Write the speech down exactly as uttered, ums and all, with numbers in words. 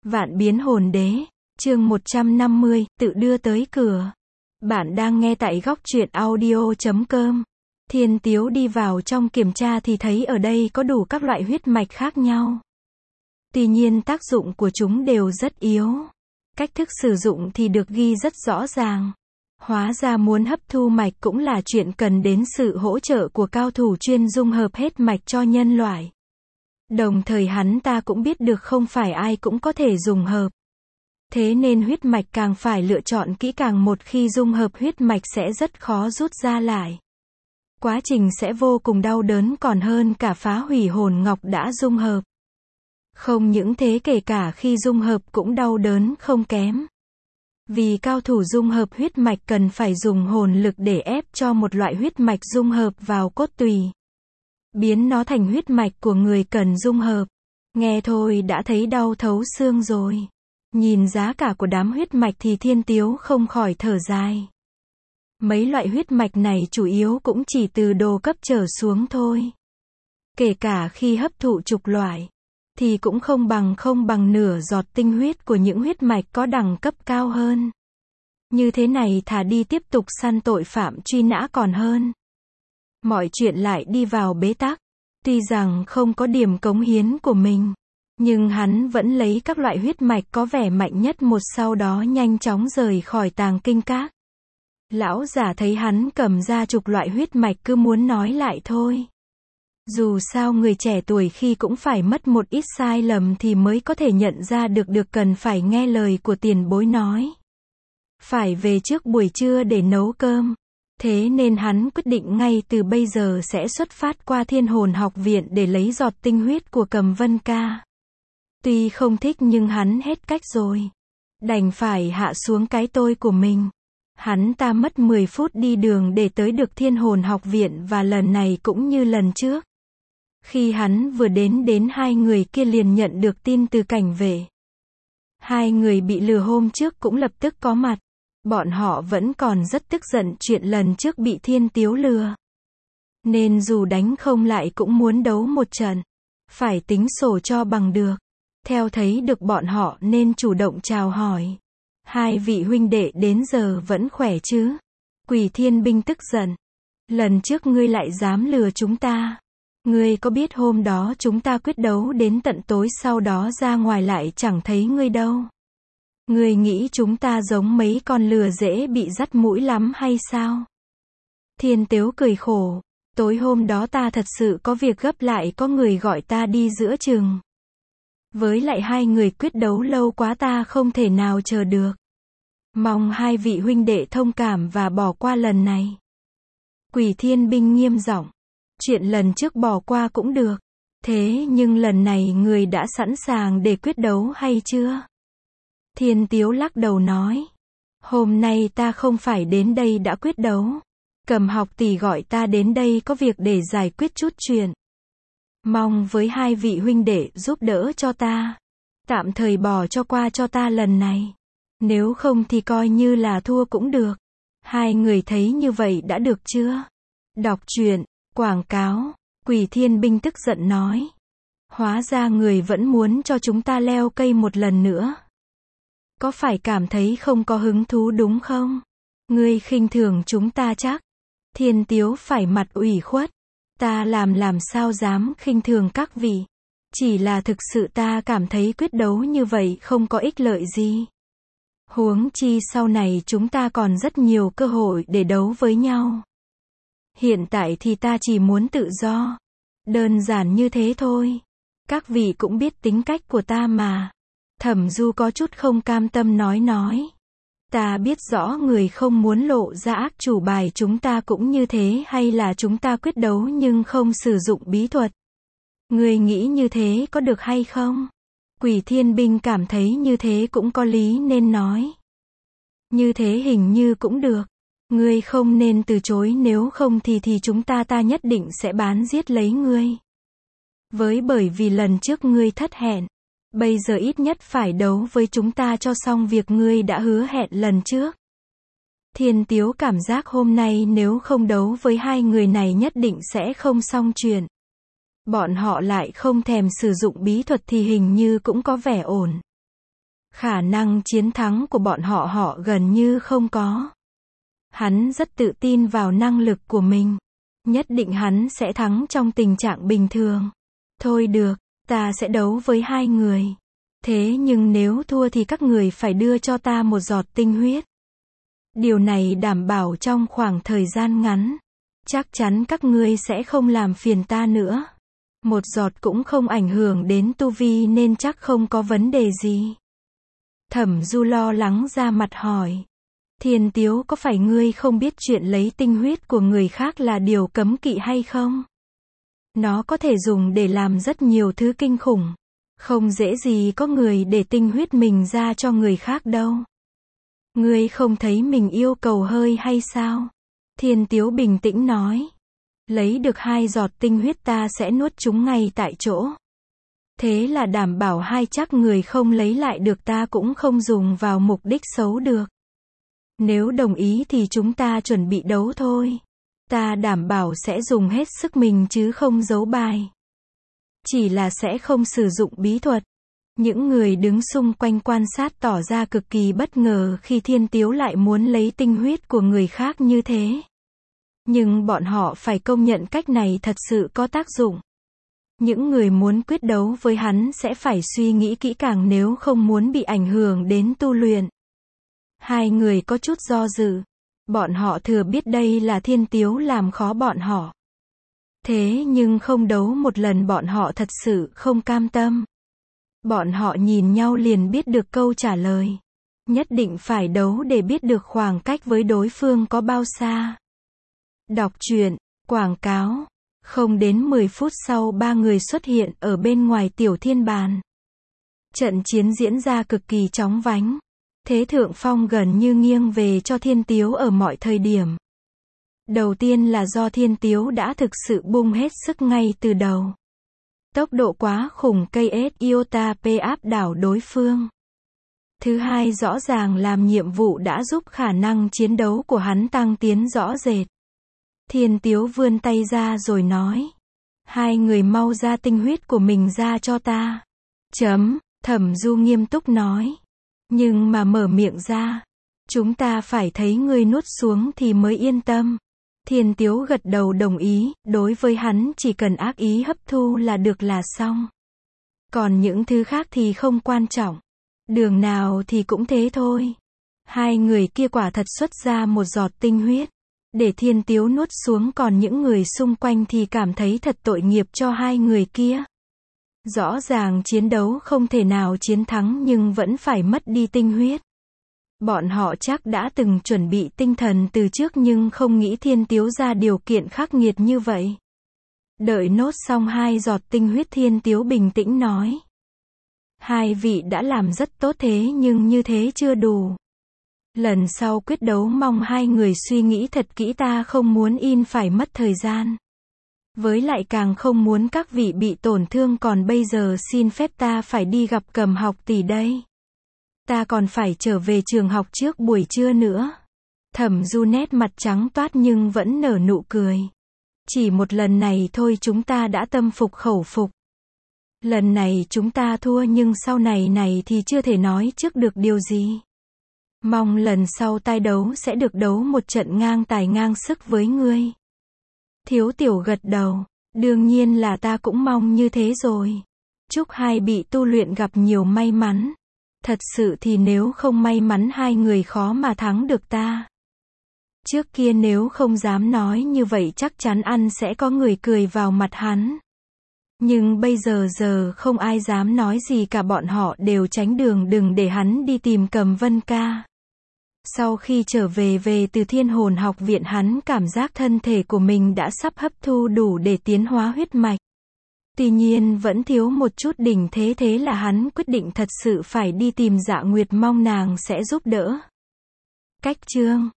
Vạn biến hồn đế, chương một trăm năm mươi, tự đưa tới cửa. Bạn đang nghe tại góc truyện audio chấm com. Thiên Tiếu đi vào trong kiểm tra thì thấy ở đây có đủ các loại huyết mạch khác nhau. Tuy nhiên tác dụng của chúng đều rất yếu. Cách thức sử dụng thì được ghi rất rõ ràng. Hóa ra muốn hấp thu mạch cũng là chuyện cần đến sự hỗ trợ của cao thủ chuyên dung hợp hết mạch cho nhân loại. Đồng thời hắn ta cũng biết được không phải ai cũng có thể dùng hợp. Thế nên huyết mạch càng phải lựa chọn kỹ càng, một khi dung hợp huyết mạch sẽ rất khó rút ra lại. Quá trình sẽ vô cùng đau đớn còn hơn cả phá hủy hồn ngọc đã dung hợp. Không những thế, kể cả khi dung hợp cũng đau đớn không kém. Vì cao thủ dung hợp huyết mạch cần phải dùng hồn lực để ép cho một loại huyết mạch dung hợp vào cốt tùy. Biến nó thành huyết mạch của người cần dung hợp. Nghe thôi đã thấy đau thấu xương rồi. Nhìn giá cả của đám huyết mạch thì Thiên Tiếu không khỏi thở dài. Mấy loại huyết mạch này chủ yếu cũng chỉ từ đồ cấp trở xuống thôi. Kể cả khi hấp thụ trục loại, thì cũng không bằng không bằng nửa giọt tinh huyết của những huyết mạch có đẳng cấp cao hơn. Như thế này thà đi tiếp tục săn tội phạm truy nã còn hơn. Mọi chuyện lại đi vào bế tắc. Tuy rằng không có điểm cống hiến của mình, nhưng hắn vẫn lấy các loại huyết mạch có vẻ mạnh nhất một, sau đó nhanh chóng rời khỏi tàng kinh các. Lão giả thấy hắn cầm ra chục loại huyết mạch cứ muốn nói lại thôi. Dù sao người trẻ tuổi khi cũng phải mất một ít sai lầm thì mới có thể nhận ra được được cần phải nghe lời của tiền bối nói. Phải về trước buổi trưa để nấu cơm. Thế nên hắn quyết định ngay từ bây giờ sẽ xuất phát qua Thiên Hồn học viện để lấy giọt tinh huyết của Cầm Vân ca. Tuy không thích nhưng hắn hết cách rồi. Đành phải hạ xuống cái tôi của mình. Hắn ta mất mười phút đi đường để tới được Thiên Hồn học viện, và lần này cũng như lần trước. Khi hắn vừa đến đến hai người kia liền nhận được tin từ cảnh vệ. Hai người bị lừa hôm trước cũng lập tức có mặt. Bọn họ vẫn còn rất tức giận chuyện lần trước bị Thiên Tiếu lừa. Nên dù đánh không lại cũng muốn đấu một trận. Phải tính sổ cho bằng được. Theo thấy được bọn họ nên chủ động chào hỏi. Hai vị huynh đệ đến giờ vẫn khỏe chứ? Quỷ Thiên Binh tức giận. Lần trước ngươi lại dám lừa chúng ta. Ngươi có biết hôm đó chúng ta quyết đấu đến tận tối, sau đó ra ngoài lại chẳng thấy ngươi đâu. Ngươi nghĩ chúng ta giống mấy con lừa dễ bị dắt mũi lắm hay sao? Thiên Tiếu cười khổ. Tối hôm đó ta thật sự có việc gấp, lại có người gọi ta đi giữa chừng. Với lại hai người quyết đấu lâu quá ta không thể nào chờ được. Mong hai vị huynh đệ thông cảm và bỏ qua lần này. Quỷ Thiên Binh nghiêm giọng. Chuyện lần trước bỏ qua cũng được. Thế nhưng lần này người đã sẵn sàng để quyết đấu hay chưa? Thiên Tiếu lắc đầu nói. Hôm nay ta không phải đến đây đã quyết đấu. Cầm học tỷ gọi ta đến đây có việc để giải quyết chút chuyện. Mong với hai vị huynh đệ giúp đỡ cho ta. Tạm thời bỏ cho qua cho ta lần này. Nếu không thì coi như là thua cũng được. Hai người thấy như vậy đã được chưa? Đọc truyện, quảng cáo. Quỷ Thiên Binh tức giận nói. Hóa ra người vẫn muốn cho chúng ta leo cây một lần nữa. Có phải cảm thấy không có hứng thú đúng không? Ngươi khinh thường chúng ta chắc? Thiên Tiếu phải mặt ủy khuất. Ta làm làm sao dám khinh thường các vị. Chỉ là thực sự ta cảm thấy quyết đấu như vậy không có ích lợi gì. Huống chi sau này chúng ta còn rất nhiều cơ hội để đấu với nhau. Hiện tại thì ta chỉ muốn tự do. Đơn giản như thế thôi. Các vị cũng biết tính cách của ta mà. Thẩm Du có chút không cam tâm nói nói. Ta biết rõ người không muốn lộ ra ác chủ bài, chúng ta cũng như thế, hay là chúng ta quyết đấu nhưng không sử dụng bí thuật. Người nghĩ như thế có được hay không? Quỷ Thiên Binh cảm thấy như thế cũng có lý nên nói. Như thế hình như cũng được. Ngươi không nên từ chối, nếu không thì thì chúng ta ta nhất định sẽ bán giết lấy ngươi. Với bởi vì lần trước ngươi thất hẹn. Bây giờ ít nhất phải đấu với chúng ta cho xong việc ngươi đã hứa hẹn lần trước. Thiên Tiếu cảm giác hôm nay nếu không đấu với hai người này nhất định sẽ không xong chuyện. Bọn họ lại không thèm sử dụng bí thuật thì hình như cũng có vẻ ổn. Khả năng chiến thắng của bọn họ họ gần như không có. Hắn rất tự tin vào năng lực của mình. Nhất định hắn sẽ thắng trong tình trạng bình thường. Thôi được, ta sẽ đấu với hai người. Thế nhưng nếu thua thì các người phải đưa cho ta một giọt tinh huyết. Điều này đảm bảo trong khoảng thời gian ngắn, chắc chắn các ngươi sẽ không làm phiền ta nữa. Một giọt cũng không ảnh hưởng đến tu vi nên chắc không có vấn đề gì. Thẩm Du lo lắng ra mặt hỏi. Thiên Tiếu, có phải ngươi không biết chuyện lấy tinh huyết của người khác là điều cấm kỵ hay không? Nó có thể dùng để làm rất nhiều thứ kinh khủng. Không dễ gì có người để tinh huyết mình ra cho người khác đâu. Ngươi không thấy mình yêu cầu hơi hay sao? Thiên Tiếu bình tĩnh nói. Lấy được hai giọt tinh huyết ta sẽ nuốt chúng ngay tại chỗ. Thế là đảm bảo hai chắc người không lấy lại được ta cũng không dùng vào mục đích xấu được. Nếu đồng ý thì chúng ta chuẩn bị đấu thôi. Ta đảm bảo sẽ dùng hết sức mình chứ không giấu bài. Chỉ là sẽ không sử dụng bí thuật. Những người đứng xung quanh quan sát tỏ ra cực kỳ bất ngờ khi Thiên Tiếu lại muốn lấy tinh huyết của người khác như thế. Nhưng bọn họ phải công nhận cách này thật sự có tác dụng. Những người muốn quyết đấu với hắn sẽ phải suy nghĩ kỹ càng nếu không muốn bị ảnh hưởng đến tu luyện. Hai người có chút do dự. Bọn họ thừa biết đây là Thiên Tiếu làm khó bọn họ. Thế nhưng không đấu một lần bọn họ thật sự không cam tâm. Bọn họ nhìn nhau liền biết được câu trả lời. Nhất định phải đấu để biết được khoảng cách với đối phương có bao xa. Đọc truyện, quảng cáo. Không đến mười phút sau ba người xuất hiện ở bên ngoài tiểu thiên bàn. Trận chiến diễn ra cực kỳ chóng vánh. Thế thượng phong gần như nghiêng về cho Thiên Tiếu ở mọi thời điểm. Đầu tiên là do Thiên Tiếu đã thực sự bung hết sức ngay từ đầu. Tốc độ quá khủng cây ét iota P áp đảo đối phương. Thứ hai, rõ ràng làm nhiệm vụ đã giúp khả năng chiến đấu của hắn tăng tiến rõ rệt. Thiên Tiếu vươn tay ra rồi nói. Hai người mau ra tinh huyết của mình ra cho ta. Chấm, Thẩm Du nghiêm túc nói. Nhưng mà mở miệng ra. Chúng ta phải thấy ngươi nuốt xuống thì mới yên tâm. Thiên Tiếu gật đầu đồng ý, đối với hắn chỉ cần ác ý hấp thu là được là xong. Còn những thứ khác thì không quan trọng. Đường nào thì cũng thế thôi. Hai người kia quả thật xuất ra một giọt tinh huyết. Để Thiên Tiếu nuốt xuống, còn những người xung quanh thì cảm thấy thật tội nghiệp cho hai người kia. Rõ ràng chiến đấu không thể nào chiến thắng nhưng vẫn phải mất đi tinh huyết. Bọn họ chắc đã từng chuẩn bị tinh thần từ trước nhưng không nghĩ Thiên Tiếu ra điều kiện khắc nghiệt như vậy. Đợi nốt xong hai giọt tinh huyết, Thiên Tiếu bình tĩnh nói. Hai vị đã làm rất tốt thế nhưng như thế chưa đủ. Lần sau quyết đấu mong hai người suy nghĩ thật kỹ, ta không muốn in phải mất thời gian. Với lại càng không muốn các vị bị tổn thương, còn bây giờ xin phép ta phải đi gặp Cầm học tỷ đây. Ta còn phải trở về trường học trước buổi trưa nữa. Thẩm Du nét mặt trắng toát nhưng vẫn nở nụ cười. Chỉ một lần này thôi chúng ta đã tâm phục khẩu phục. Lần này chúng ta thua nhưng sau này này thì chưa thể nói trước được điều gì. Mong lần sau tai đấu sẽ được đấu một trận ngang tài ngang sức với ngươi. Thiếu Tiểu gật đầu. Đương nhiên là ta cũng mong như thế rồi. Chúc hai bị tu luyện gặp nhiều may mắn. Thật sự thì nếu không may mắn hai người khó mà thắng được ta. Trước kia nếu không dám nói như vậy chắc chắn ăn sẽ có người cười vào mặt hắn. Nhưng bây giờ giờ không ai dám nói gì cả, bọn họ đều tránh đường đừng để hắn đi tìm Cầm Vân ca. Sau khi trở về về từ Thiên Hồn học viện, hắn cảm giác thân thể của mình đã sắp hấp thu đủ để tiến hóa huyết mạch. Tuy nhiên vẫn thiếu một chút đỉnh thế, thế là hắn quyết định thật sự phải đi tìm Dạ Nguyệt, mong nàng sẽ giúp đỡ. Cách chương